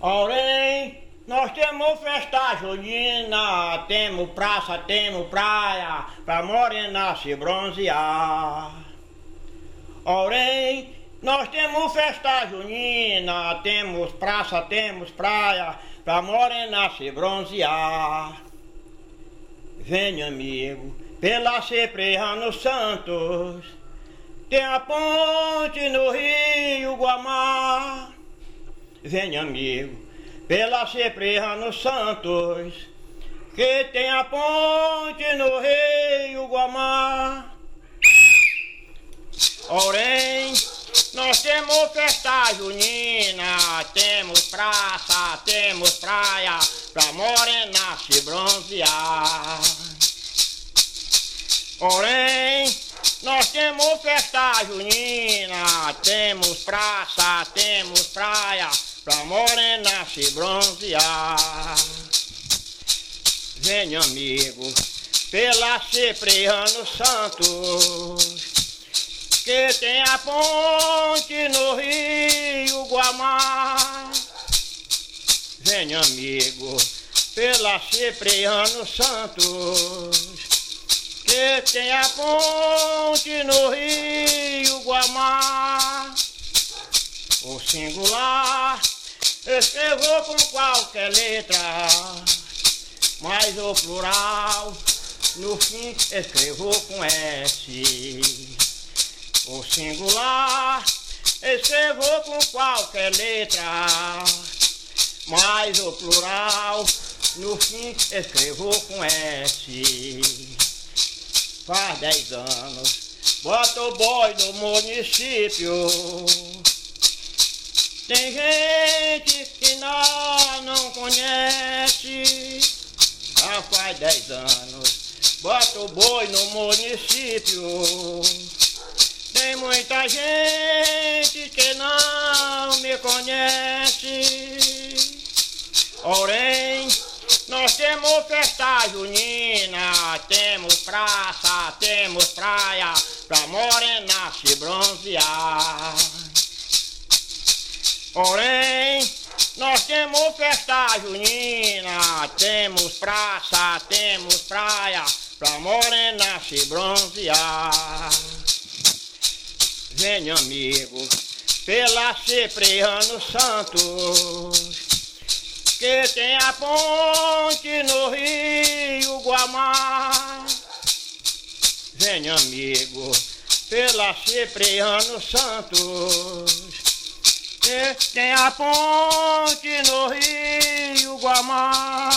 Porém, nós temos festa junina, temos praça, temos praia, pra morena se bronzear. Porém, nós temos festa junina, temos praça, temos praia, pra morena se bronzear. Venha, amigo, pela Cipriano Santos, tem a ponte no Rio Guamá. Venha, amigo, pela Cipriano Santos, que tem a ponte no Rio Guamá. Porém, nós temos festa junina, temos praça, temos praia, pra morena se bronzear. Porém, nós temos festa junina, temos praça, temos praia, pra morena se bronzear. Venha, amigo, pela Cipriano Santos, que tem a ponte no Rio Guamá. Venha, amigo, pela Cipriano Santos, que tem a ponte no Rio Guamá. O singular escreveu com qualquer letra, mas o plural no fim escreveu com S. O singular escreveu com qualquer letra, mas o plural no fim escreveu com S. Faz 10 anos, bota o boi no município. Tem gente que nós não conhece. Já faz 10 anos, bota o boi no município. Tem muita gente que não me conhece. Porém, nós temos festa junina, temos praça, temos praia, pra morena se bronzear. Porém, nós temos festa junina, temos praça, temos praia, pra morena se bronzear. Venha, amigo, pela Cipriano Santos, que tem a ponte no Rio Guamá. Venha, amigo, pela Cipriano Santos, que tem a ponte no Rio Guamá.